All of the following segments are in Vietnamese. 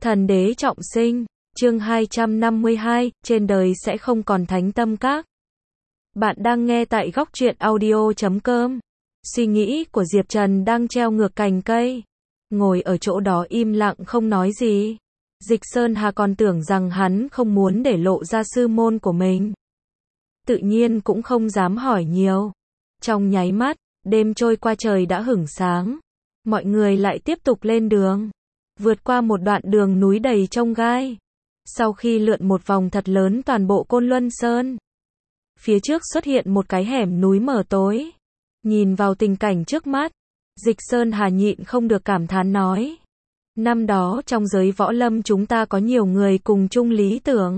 Thần đế trọng sinh, chương 252, trên đời sẽ không còn thánh tâm các. Bạn đang nghe tại góc truyện audio.com. Suy nghĩ của Diệp Trần đang treo ngược cành cây. Ngồi ở chỗ đó im lặng không nói gì. Dịch Sơn Hà còn tưởng rằng hắn không muốn để lộ ra sư môn của mình. Tự nhiên cũng không dám hỏi nhiều. Trong nháy mắt, đêm trôi qua trời đã hửng sáng. Mọi người lại tiếp tục lên đường. Vượt qua một đoạn đường núi đầy chông gai. Sau khi lượn một vòng thật lớn toàn bộ Côn Luân Sơn, phía trước xuất hiện một cái hẻm núi mờ tối. Nhìn vào tình cảnh trước mắt, Dịch Sơn Hà nhịn không được cảm thán nói. Năm đó trong giới võ lâm chúng ta có nhiều người cùng chung lý tưởng.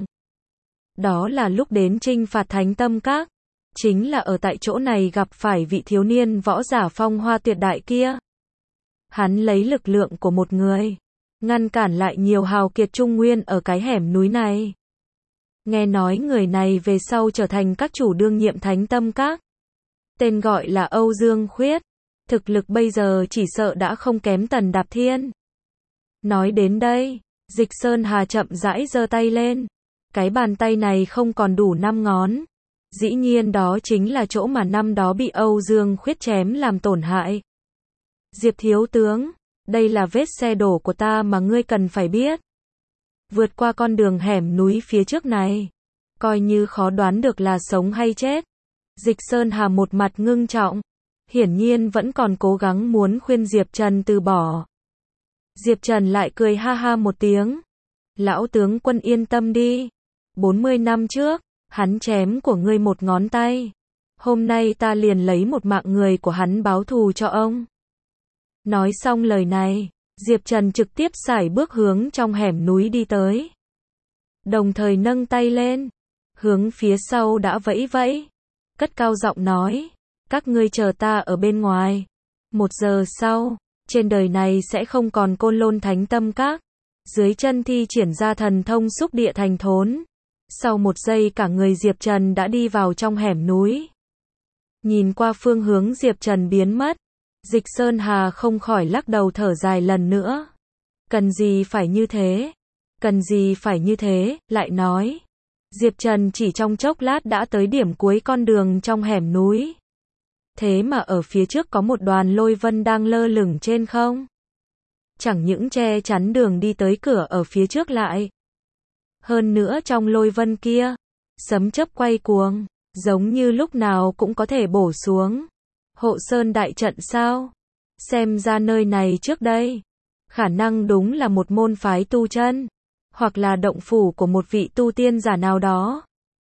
Đó là lúc đến chinh phạt thánh tâm các. Chính là ở tại chỗ này gặp phải vị thiếu niên võ giả phong hoa tuyệt đại kia. Hắn lấy lực lượng của một người, ngăn cản lại nhiều hào kiệt trung nguyên ở cái hẻm núi này. Nghe nói người này về sau trở thành các chủ đương nhiệm thánh tâm các. Tên gọi là Âu Dương Khuyết. Thực lực bây giờ chỉ sợ đã không kém Tần Đạp Thiên. Nói đến đây, Dịch Sơn Hà chậm rãi giơ tay lên. Cái bàn tay này không còn đủ 5 ngón. Dĩ nhiên đó chính là chỗ mà năm đó bị Âu Dương Khuyết chém làm tổn hại. Diệp thiếu tướng, đây là vết xe đổ của ta mà ngươi cần phải biết. Vượt qua con đường hẻm núi phía trước này, coi như khó đoán được là sống hay chết. Dịch Sơn Hà một mặt ngưng trọng, hiển nhiên vẫn còn cố gắng muốn khuyên Diệp Trần từ bỏ. Diệp Trần lại cười ha ha một tiếng. Lão tướng quân yên tâm đi. 40 năm trước, hắn chém của ngươi một ngón tay. Hôm nay ta liền lấy một mạng người của hắn báo thù cho ông. Nói xong lời này, Diệp Trần trực tiếp sải bước hướng trong hẻm núi đi tới. Đồng thời nâng tay lên, hướng phía sau đã vẫy vẫy, cất cao giọng nói, các ngươi chờ ta ở bên ngoài. 1 giờ sau, trên đời này sẽ không còn Côn Lôn Thánh Tâm Các. Dưới chân thi triển ra thần thông xúc địa thành thốn. Sau 1 giây cả người Diệp Trần đã đi vào trong hẻm núi. Nhìn qua phương hướng Diệp Trần biến mất, Dịch Sơn Hà không khỏi lắc đầu thở dài lần nữa. Cần gì phải như thế? Cần gì phải như thế? Lại nói. Diệp Trần chỉ trong chốc lát đã tới điểm cuối con đường trong hẻm núi. Thế mà ở phía trước có một đoàn lôi vân đang lơ lửng trên không. Chẳng những che chắn đường đi tới cửa ở phía trước lại. Hơn nữa trong lôi vân kia, sấm chớp quay cuồng, giống như lúc nào cũng có thể bổ xuống. Hộ Sơn đại trận sao? Xem ra nơi này trước đây, khả năng đúng là một môn phái tu chân, hoặc là động phủ của một vị tu tiên giả nào đó.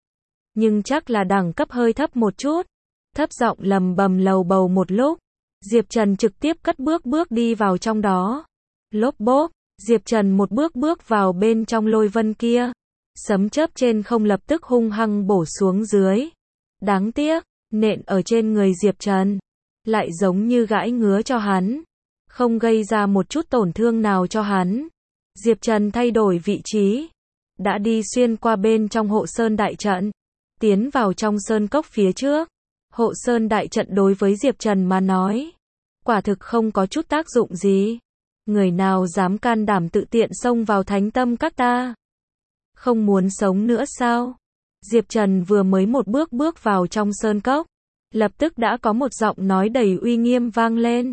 Nhưng chắc là đẳng cấp hơi thấp một chút. Thấp giọng lầm bầm lầu bầu một lúc, Diệp Trần trực tiếp cất bước đi vào trong đó. Lốp bốp, Diệp Trần một bước vào bên trong lôi vân kia. Sấm chớp trên không lập tức hung hăng bổ xuống dưới. Đáng tiếc, nện ở trên người Diệp Trần, lại giống như gãi ngứa cho hắn, không gây ra một chút tổn thương nào cho hắn. Diệp Trần thay đổi vị trí, đã đi xuyên qua bên trong hộ sơn đại trận, tiến vào trong sơn cốc phía trước. Hộ sơn đại trận đối với Diệp Trần mà nói, quả thực không có chút tác dụng gì. Người nào dám can đảm tự tiện xông vào thánh tâm các ta? Không muốn sống nữa sao? Diệp Trần vừa mới một bước vào trong sơn cốc, lập tức đã có một giọng nói đầy uy nghiêm vang lên.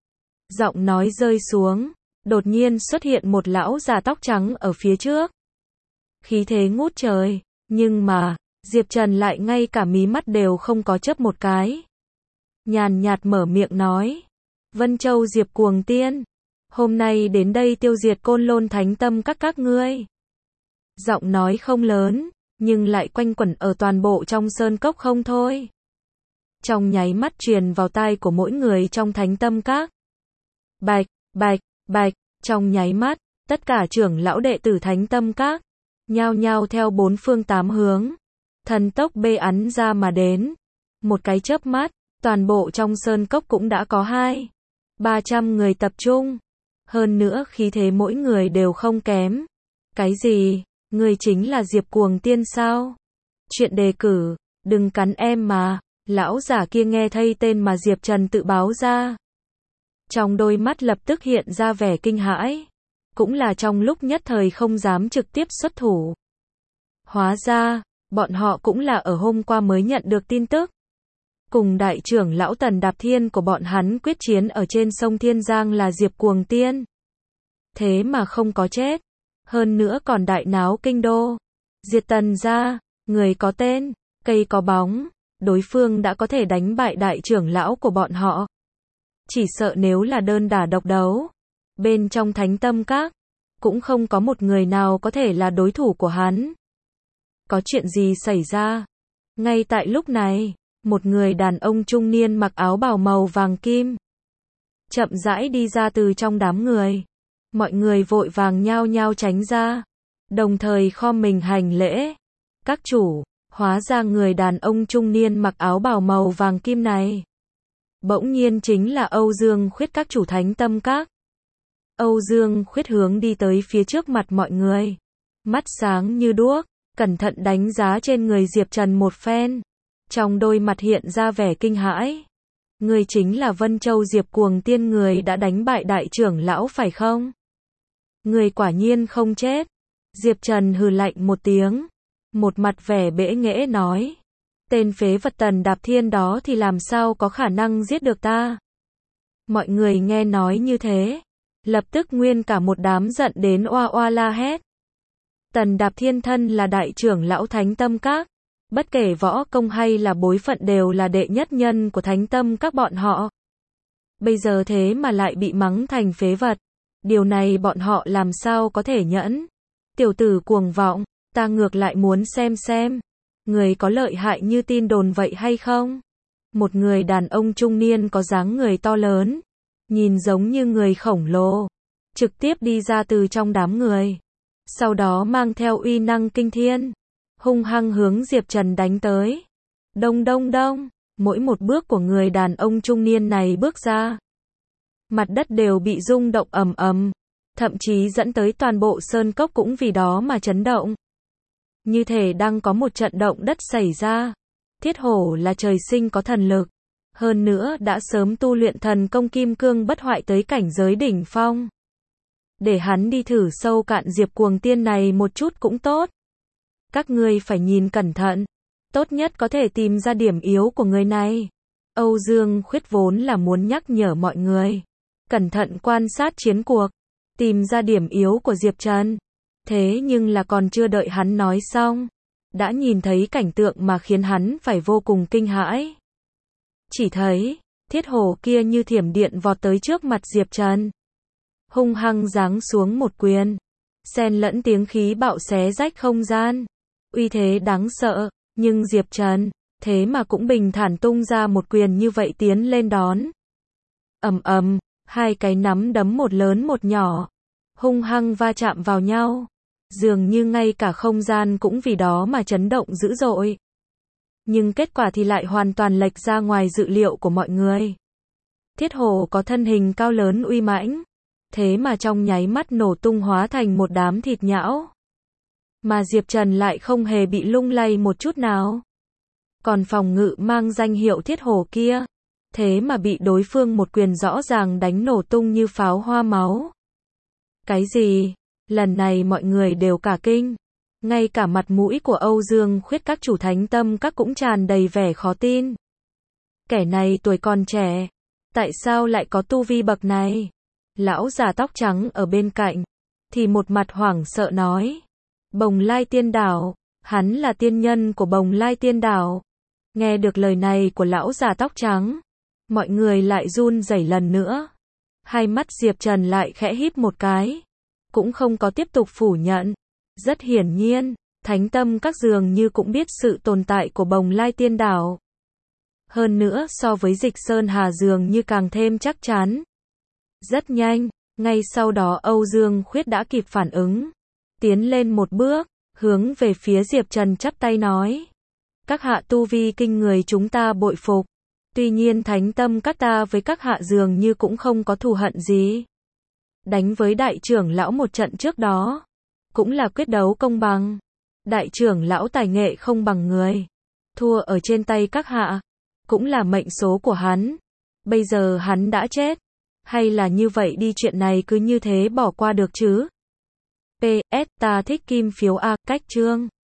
Giọng nói rơi xuống, đột nhiên xuất hiện một lão già tóc trắng ở phía trước. Khí thế ngút trời, nhưng mà, Diệp Trần lại ngay cả mí mắt đều không có chớp một cái. Nhàn nhạt mở miệng nói, Vân Châu Diệp Cuồng Tiên, hôm nay đến đây tiêu diệt Côn Lôn Thánh Tâm các ngươi. Giọng nói không lớn, nhưng lại quanh quẩn ở toàn bộ trong sơn cốc không thôi. Trong nháy mắt truyền vào tai của mỗi người trong thánh tâm các. Bạch, bạch, bạch, trong nháy mắt, tất cả trưởng lão đệ tử thánh tâm các, nhao nhao theo 4 phương 8 hướng, thần tốc bê ắn ra mà đến. Một cái chớp mắt, toàn bộ trong sơn cốc cũng đã có 200-300 người tập trung. Hơn nữa khí thế mỗi người đều không kém. Cái gì? Người chính là Diệp Cuồng Tiên sao? Chuyện đề cử, đừng cắn em mà. Lão giả kia nghe thấy tên mà Diệp Trần tự báo ra. Trong đôi mắt lập tức hiện ra vẻ kinh hãi. cũng là trong lúc nhất thời không dám trực tiếp xuất thủ. Hóa ra, bọn họ cũng là ở hôm qua mới nhận được tin tức. Cùng đại trưởng lão Tần Đạp Thiên của bọn hắn quyết chiến ở trên sông Thiên Giang là Diệp Cuồng Tiên. Thế mà không có chết. Hơn nữa còn đại náo kinh đô. Diệt Tần gia, người có tên, cây có bóng, đối phương đã có thể đánh bại đại trưởng lão của bọn họ. Chỉ sợ nếu là đơn đả độc đấu, bên trong Thánh Tâm Các, cũng không có một người nào có thể là đối thủ của hắn. Có chuyện gì xảy ra? Ngay tại lúc này, một người đàn ông trung niên mặc áo bào màu vàng kim, chậm rãi đi ra từ trong đám người. Mọi người vội vàng nhao nhao tránh ra, đồng thời khom mình hành lễ. Các chủ, hóa ra người đàn ông trung niên mặc áo bào màu vàng kim này, bỗng nhiên chính là Âu Dương Khuyết, các chủ Thánh Tâm Các. Âu Dương Khuyết hướng đi tới phía trước mặt mọi người, mắt sáng như đuốc, cẩn thận đánh giá trên người Diệp Trần một phen, trong đôi mặt hiện ra vẻ kinh hãi. Người chính là Vân Châu Diệp Cuồng Tiên, người đã đánh bại đại trưởng lão phải không? Người quả nhiên không chết. Diệp Trần hừ lạnh một tiếng, một mặt vẻ bẽ nghễ nói, tên phế vật Tần Đạp Thiên đó thì làm sao có khả năng giết được ta? Mọi người nghe nói như thế, lập tức nguyên cả một đám giận đến oa oa la hét. Tần Đạp Thiên thân là đại trưởng lão Thánh Tâm Các, bất kể võ công hay là bối phận đều là đệ nhất nhân của Thánh Tâm Các bọn họ. Bây giờ thế mà lại bị mắng thành phế vật. Điều này bọn họ làm sao có thể nhẫn? Tiểu tử cuồng vọng, ta ngược lại muốn xem, người có lợi hại như tin đồn vậy hay không? Một người đàn ông trung niên có dáng người to lớn, nhìn giống như người khổng lồ, trực tiếp đi ra từ trong đám người. Sau đó mang theo uy năng kinh thiên, hung hăng hướng Diệp Trần đánh tới. Đông đông đông, mỗi một bước của người đàn ông trung niên này bước ra, mặt đất đều bị rung động ầm ầm, thậm chí dẫn tới toàn bộ sơn cốc cũng vì đó mà chấn động. Như thể đang có một trận động đất xảy ra. Thiết Hổ là trời sinh có thần lực, hơn nữa đã sớm tu luyện thần công kim cương bất hoại tới cảnh giới đỉnh phong. Để hắn đi thử sâu cạn Diệp Cuồng Tiên này một chút cũng tốt. Các ngươi phải nhìn cẩn thận, tốt nhất có thể tìm ra điểm yếu của người này. Âu Dương Khuyết vốn là muốn nhắc nhở mọi người cẩn thận quan sát chiến cuộc, tìm ra điểm yếu của Diệp Trần. Thế nhưng là còn chưa đợi hắn nói xong, đã nhìn thấy cảnh tượng mà khiến hắn phải vô cùng kinh hãi. Chỉ thấy, Thiết Hổ kia như thiểm điện vọt tới trước mặt Diệp Trần, hung hăng giáng xuống một quyền, xen lẫn tiếng khí bạo xé rách không gian, uy thế đáng sợ, nhưng Diệp Trần, thế mà cũng bình thản tung ra một quyền như vậy tiến lên đón. Ầm ầm, hai cái nắm đấm một lớn một nhỏ, hung hăng va chạm vào nhau, dường như ngay cả không gian cũng vì đó mà chấn động dữ dội. Nhưng kết quả thì lại hoàn toàn lệch ra ngoài dự liệu của mọi người. Thiết Hổ có thân hình cao lớn uy mãnh, thế mà trong nháy mắt nổ tung hóa thành một đám thịt nhão. Mà Diệp Trần lại không hề bị lung lay một chút nào. Còn phòng ngự mang danh hiệu Thiết Hổ kia, thế mà bị đối phương một quyền rõ ràng đánh nổ tung như pháo hoa máu. Cái gì? Lần này mọi người đều cả kinh. Ngay cả mặt mũi của Âu Dương Khuyết, các chủ Thánh Tâm Các cũng tràn đầy vẻ khó tin. Kẻ này tuổi còn trẻ, tại sao lại có tu vi bậc này? Lão già tóc trắng ở bên cạnh, thì một mặt hoảng sợ nói. Bồng Lai Tiên Đảo, hắn là tiên nhân của Bồng Lai Tiên Đảo. Nghe được lời này của lão già tóc trắng, mọi người lại run rẩy lần nữa. Hai mắt Diệp Trần lại khẽ híp một cái, cũng không có tiếp tục phủ nhận. Rất hiển nhiên, Thánh Tâm Các dường như cũng biết sự tồn tại của Bồng Lai Tiên Đảo. Hơn nữa so với Dịch Sơn Hà dường như càng thêm chắc chắn. Rất nhanh, ngay sau đó Âu Dương Khuyết đã kịp phản ứng, tiến lên một bước, hướng về phía Diệp Trần chắp tay nói. Các hạ tu vi kinh người chúng ta bội phục. Tuy nhiên Thánh Tâm Các ta với các hạ dường như cũng không có thù hận gì. Đánh với đại trưởng lão một trận trước đó, cũng là quyết đấu công bằng. Đại trưởng lão tài nghệ không bằng người, thua ở trên tay các hạ, cũng là mệnh số của hắn. Bây giờ hắn đã chết, hay là như vậy đi, chuyện này cứ như thế bỏ qua được chứ? PS, ta thích kim phiếu A, cách chương.